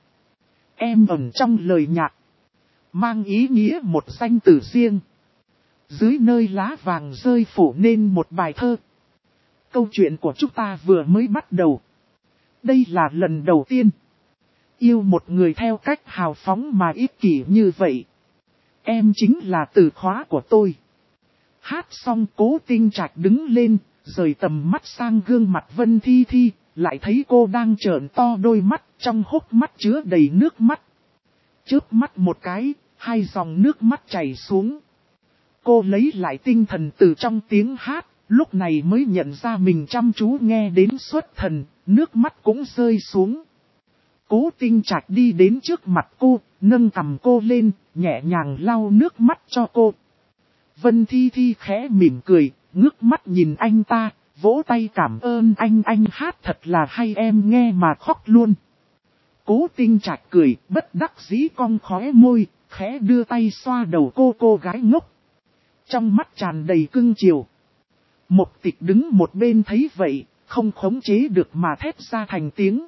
Em ẩn trong lời nhạc, mang ý nghĩa một danh từ riêng. Dưới nơi lá vàng rơi phủ nên một bài thơ. Câu chuyện của chúng ta vừa mới bắt đầu. Đây là lần đầu tiên yêu một người theo cách hào phóng mà ích kỷ như vậy. Em chính là từ khóa của tôi. Hát xong Cố Tinh Trạch đứng lên, rời tầm mắt sang gương mặt Vân Thi Thi, lại thấy cô đang trợn to đôi mắt, trong hốc mắt chứa đầy nước mắt. Chớp mắt một cái, hai dòng nước mắt chảy xuống. Cô lấy lại tinh thần từ trong tiếng hát, lúc này mới nhận ra mình chăm chú nghe đến xuất thần, nước mắt cũng rơi xuống. Cố Tinh Trạch đi đến trước mặt cô, nâng cằm cô lên, nhẹ nhàng lau nước mắt cho cô. Vân Thi Thi khẽ mỉm cười, ngước mắt nhìn anh ta, vỗ tay cảm ơn anh hát thật là hay, em nghe mà khóc luôn. Cố Tinh Trạch cười, bất đắc dĩ cong khóe môi, khẽ đưa tay xoa đầu cô gái ngốc. Trong mắt tràn đầy cưng chiều. Mộc Tịch đứng một bên thấy vậy, không khống chế được mà thét ra thành tiếng.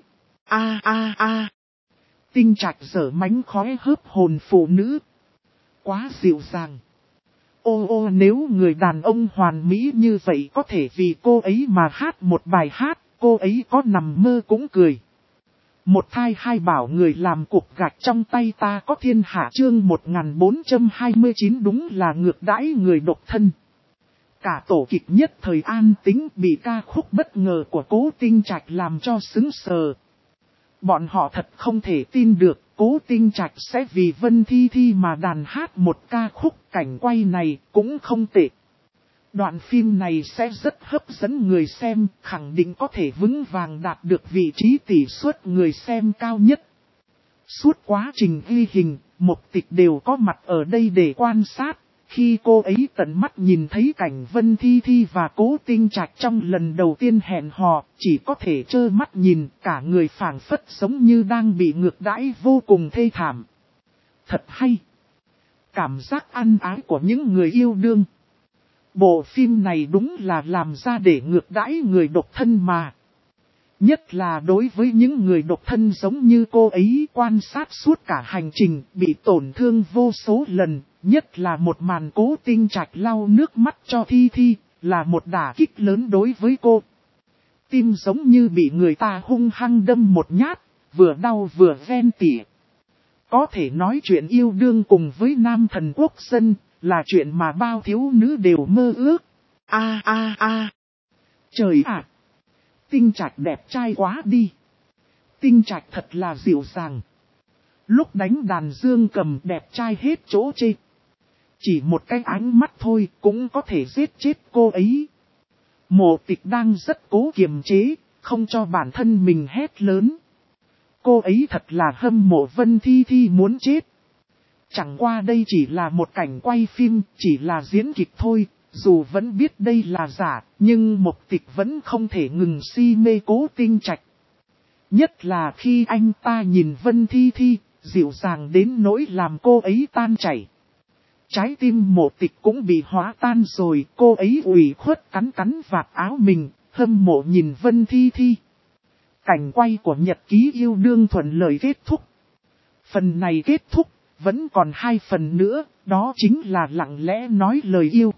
A. Tinh Trạch giở mánh khóe hớp hồn phụ nữ. Quá dịu dàng. Ô nếu người đàn ông hoàn mỹ như vậy có thể vì cô ấy mà hát một bài hát, cô ấy có nằm mơ cũng cười. Một thai hai bảo người làm cục gạch trong tay ta có thiên hạ chương 1429 đúng là ngược đãi người độc thân. Cả tổ kịch nhất thời an tĩnh bị ca khúc bất ngờ của Cố Tinh Trạch làm cho sững sờ. Bọn họ thật không thể tin được Cố Tinh Trạch sẽ vì Vân Thi Thi mà đàn hát một ca khúc, cảnh quay này cũng không tệ. Đoạn phim này sẽ rất hấp dẫn người xem, khẳng định có thể vững vàng đạt được vị trí tỷ suất người xem cao nhất. Suốt quá trình ghi hình, Mộc Tịch đều có mặt ở đây để quan sát. Khi cô ấy tận mắt nhìn thấy cảnh Vân Thi Thi và Cố Tinh Trạch trong lần đầu tiên hẹn hò, chỉ có thể trơ mắt nhìn, cả người phảng phất giống như đang bị ngược đãi vô cùng thê thảm. Thật hay! Cảm giác ăn ái của những người yêu đương. Bộ phim này đúng là làm ra để ngược đãi người độc thân mà. Nhất là đối với những người độc thân giống như cô ấy quan sát suốt cả hành trình bị tổn thương vô số lần. Nhất là một màn Cố Tinh Trạch lau nước mắt cho Thi Thi, là một đả kích lớn đối với cô. Tim giống như bị người ta hung hăng đâm một nhát, vừa đau vừa ghen tị. Có thể nói chuyện yêu đương cùng với nam thần quốc dân, là chuyện mà bao thiếu nữ đều mơ ước. Trời ạ! Tinh Trạch đẹp trai quá đi. Tinh Trạch thật là dịu dàng. Lúc đánh đàn dương cầm đẹp trai hết chỗ chê. Chỉ một cái ánh mắt thôi cũng có thể giết chết cô ấy. Mộ Tịch đang rất cố kiềm chế, không cho bản thân mình hét lớn. Cô ấy thật là hâm mộ Vân Thi Thi muốn chết. Chẳng qua đây chỉ là một cảnh quay phim, chỉ là diễn kịch thôi. Dù vẫn biết đây là giả, nhưng Mộc Tịch vẫn không thể ngừng si mê Cố Tinh Trạch. Nhất là khi anh ta nhìn Vân Thi Thi, dịu dàng đến nỗi làm cô ấy tan chảy. Trái tim Mộ Tịch cũng bị hóa tan rồi, cô ấy ủy khuất cắn vạt áo mình, hâm mộ nhìn Vân Thi Thi. Cảnh quay của nhật ký yêu đương thuận lợi kết thúc. Phần này kết thúc, vẫn còn 2 phần nữa, đó chính là lặng lẽ nói lời yêu.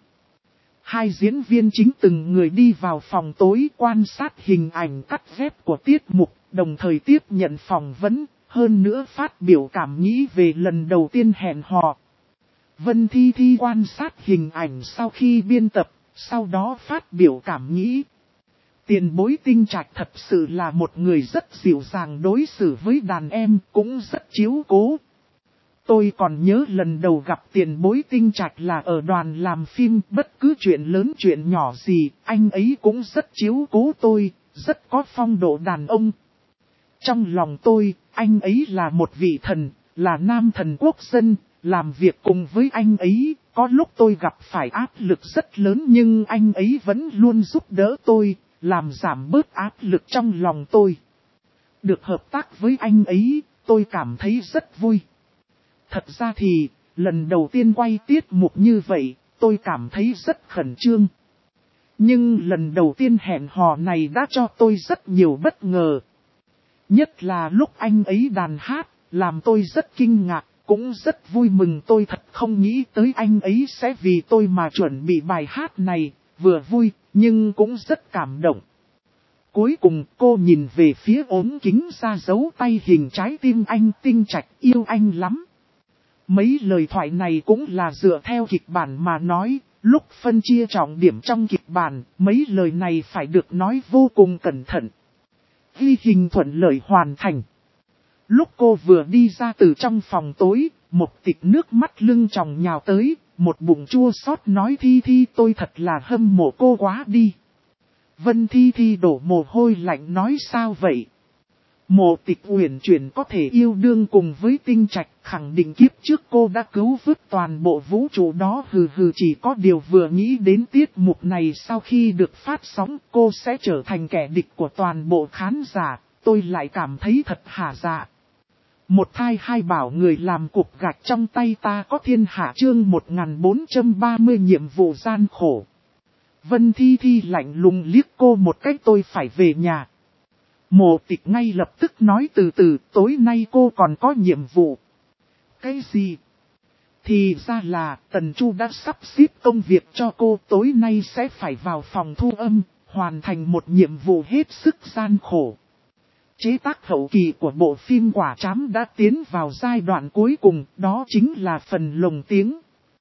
2 diễn viên chính từng người đi vào phòng tối quan sát hình ảnh cắt ghép của tiết mục, đồng thời tiếp nhận phỏng vấn, hơn nữa phát biểu cảm nghĩ về lần đầu tiên hẹn hò. Vân Thi Thi quan sát hình ảnh sau khi biên tập, sau đó phát biểu cảm nghĩ. Tiền bối Tinh Trạch thật sự là một người rất dịu dàng đối xử với đàn em, cũng rất chiếu cố. Tôi còn nhớ lần đầu gặp tiền bối Tinh Trạch là ở đoàn làm phim, bất cứ chuyện lớn chuyện nhỏ gì, anh ấy cũng rất chiếu cố tôi, rất có phong độ đàn ông. Trong lòng tôi, anh ấy là một vị thần, là nam thần quốc dân, làm việc cùng với anh ấy, có lúc tôi gặp phải áp lực rất lớn nhưng anh ấy vẫn luôn giúp đỡ tôi, làm giảm bớt áp lực trong lòng tôi. Được hợp tác với anh ấy, tôi cảm thấy rất vui. Thật ra thì, lần đầu tiên quay tiết mục như vậy, tôi cảm thấy rất khẩn trương. Nhưng lần đầu tiên hẹn hò này đã cho tôi rất nhiều bất ngờ. Nhất là lúc anh ấy đàn hát, làm tôi rất kinh ngạc, cũng rất vui mừng. Tôi thật không nghĩ tới anh ấy sẽ vì tôi mà chuẩn bị bài hát này, vừa vui, nhưng cũng rất cảm động. Cuối cùng cô nhìn về phía ốm kính ra dấu tay hình trái tim anh Tinh Trạch, yêu anh lắm. Mấy lời thoại này cũng là dựa theo kịch bản mà nói, lúc phân chia trọng điểm trong kịch bản, mấy lời này phải được nói vô cùng cẩn thận. Ghi hình thuận lợi hoàn thành. Lúc cô vừa đi ra từ trong phòng tối, một tịch nước mắt lưng tròng nhào tới, một bụng chua xót nói Thi Thi tôi thật là hâm mộ cô quá đi. Vân Thi Thi đổ mồ hôi lạnh nói sao vậy? Mộ Tịch Uyển Chuyển có thể yêu đương cùng với Tinh Trạch, khẳng định kiếp trước cô đã cứu vớt toàn bộ vũ trụ đó. Chỉ có điều vừa nghĩ đến tiết mục này sau khi được phát sóng cô sẽ trở thành kẻ địch của toàn bộ khán giả, tôi lại cảm thấy thật hả dạ. Một thai hai bảo người làm cục gạch trong tay ta có thiên hạ chương 1430 nhiệm vụ gian khổ. Vân Thi Thi lạnh lùng liếc cô một cách tôi phải về nhà. Mộ Tịch ngay lập tức nói từ từ tối nay cô còn có nhiệm vụ. Cái gì? Thì ra là Tần Chu đã sắp xếp công việc cho cô tối nay sẽ phải vào phòng thu âm, hoàn thành một nhiệm vụ hết sức gian khổ. Chế tác hậu kỳ của bộ phim Quả Trám đã tiến vào giai đoạn cuối cùng, đó chính là phần lồng tiếng.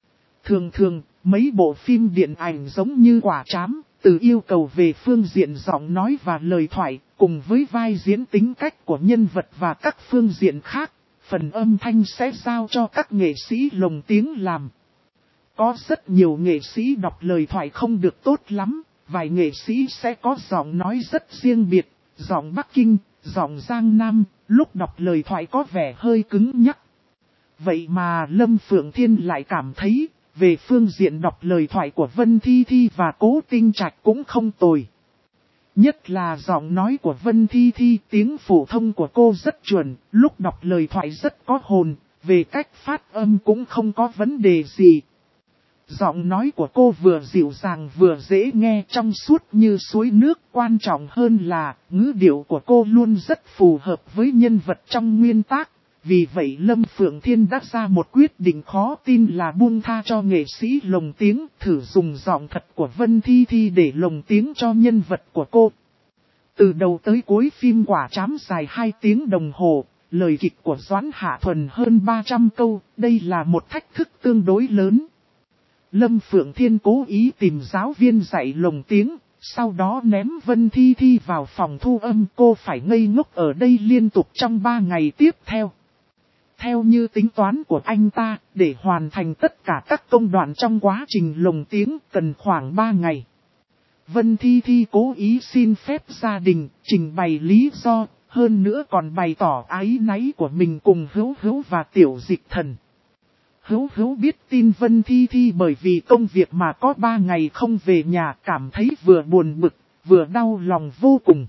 Thường, mấy bộ phim điện ảnh giống như Quả Trám, từ yêu cầu về phương diện giọng nói và lời thoại, cùng với vai diễn tính cách của nhân vật và các phương diện khác, phần âm thanh sẽ giao cho các nghệ sĩ lồng tiếng làm. Có rất nhiều nghệ sĩ đọc lời thoại không được tốt lắm, vài nghệ sĩ sẽ có giọng nói rất riêng biệt, giọng Bắc Kinh, giọng Giang Nam, lúc đọc lời thoại có vẻ hơi cứng nhắc. Vậy mà Lâm Phượng Thiên lại cảm thấy, về phương diện đọc lời thoại của Vân Thi Thi và Cố Tinh Trạch cũng không tồi. Nhất là giọng nói của Vân Thi Thi, tiếng phổ thông của cô rất chuẩn, lúc đọc lời thoại rất có hồn, về cách phát âm cũng không có vấn đề gì. Giọng nói của cô vừa dịu dàng vừa dễ nghe trong suốt như suối nước, quan trọng hơn là ngữ điệu của cô luôn rất phù hợp với nhân vật trong nguyên tác. Vì vậy Lâm Phượng Thiên đã ra một quyết định khó tin là buông tha cho nghệ sĩ lồng tiếng, thử dùng giọng thật của Vân Thi Thi để lồng tiếng cho nhân vật của cô. Từ đầu tới cuối phim Quả Trám dài 2 tiếng đồng hồ, lời kịch của Doãn Hạ Thuần hơn 300 câu, đây là một thách thức tương đối lớn. Lâm Phượng Thiên cố ý tìm giáo viên dạy lồng tiếng, sau đó ném Vân Thi Thi vào phòng thu âm, cô phải ngây ngốc ở đây liên tục trong 3 ngày tiếp theo. Theo như tính toán của anh ta, để hoàn thành tất cả các công đoạn trong quá trình lồng tiếng cần khoảng 3 ngày. Vân Thi Thi cố ý xin phép gia đình, trình bày lý do, hơn nữa còn bày tỏ áy náy của mình cùng Hữu Hữu và Tiểu Dịch Thần. Hữu Hữu biết tin Vân Thi Thi bởi vì công việc mà có 3 ngày không về nhà, cảm thấy vừa buồn bực, vừa đau lòng vô cùng.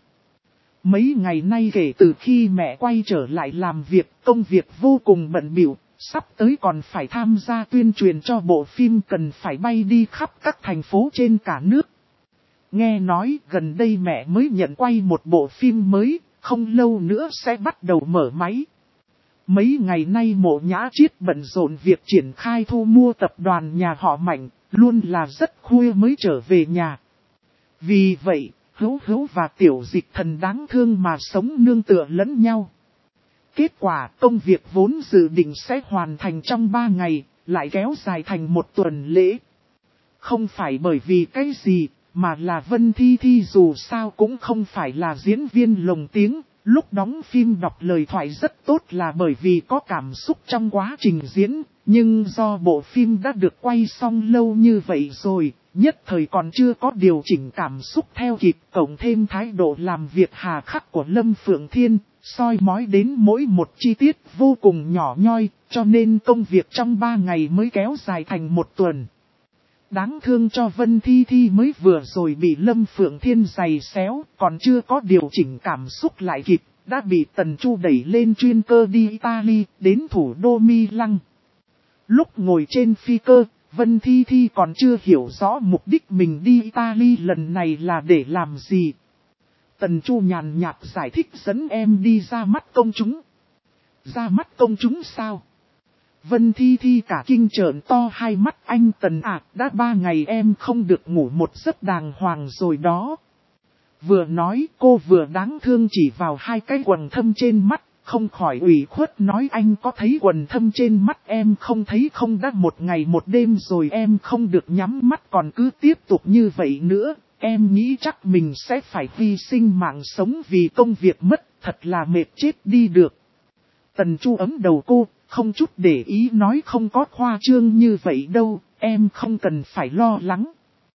Mấy ngày nay kể từ khi mẹ quay trở lại làm việc, công việc vô cùng bận bịu, sắp tới còn phải tham gia tuyên truyền cho bộ phim, cần phải bay đi khắp các thành phố trên cả nước. Nghe nói gần đây mẹ mới nhận quay một bộ phim mới, không lâu nữa sẽ bắt đầu mở máy. Mấy ngày nay Mộ Nhã Chiết bận rộn việc triển khai thu mua tập đoàn nhà họ Mạnh, luôn là rất khuya mới trở về nhà. Vì vậy, Hữu Hữu và Tiểu Dịch Thần đáng thương mà sống nương tựa lẫn nhau. Kết quả công việc vốn dự định sẽ hoàn thành trong 3 ngày, lại kéo dài thành 1 tuần lễ. Không phải bởi vì cái gì, mà là Vân Thi Thi dù sao cũng không phải là diễn viên lồng tiếng. Lúc đóng phim đọc lời thoại rất tốt là bởi vì có cảm xúc trong quá trình diễn, nhưng do bộ phim đã được quay xong lâu như vậy rồi, nhất thời còn chưa có điều chỉnh cảm xúc theo kịp, cộng thêm thái độ làm việc hà khắc của Lâm Phượng Thiên, soi mói đến mỗi một chi tiết vô cùng nhỏ nhoi, cho nên công việc trong 3 ngày mới kéo dài thành 1 tuần. Đáng thương cho Vân Thi Thi mới vừa rồi bị Lâm Phượng Thiên giày xéo, còn chưa có điều chỉnh cảm xúc lại kịp, đã bị Tần Chu đẩy lên chuyên cơ đi Italy, đến thủ đô Milan. Lúc ngồi trên phi cơ, Vân Thi Thi còn chưa hiểu rõ mục đích mình đi Italy lần này là để làm gì. Tần Chu nhàn nhạt giải thích dẫn em đi ra mắt công chúng. Ra mắt công chúng sao? Vân Thi Thi cả kinh trợn to hai mắt, anh Tần à, đã 3 ngày em không được ngủ một giấc đàng hoàng rồi đó. Vừa nói cô vừa đáng thương chỉ vào hai cái quần thâm trên mắt, không khỏi ủy khuất nói anh có thấy quần thâm trên mắt em không thấy không, đã 1 ngày 1 đêm rồi em không được nhắm mắt còn cứ tiếp tục như vậy nữa, em nghĩ chắc mình sẽ phải hy sinh mạng sống vì công việc mất, thật là mệt chết đi được. Tần Chu ấm đầu cô, không chút để ý nói không có khoa trương như vậy đâu, em không cần phải lo lắng.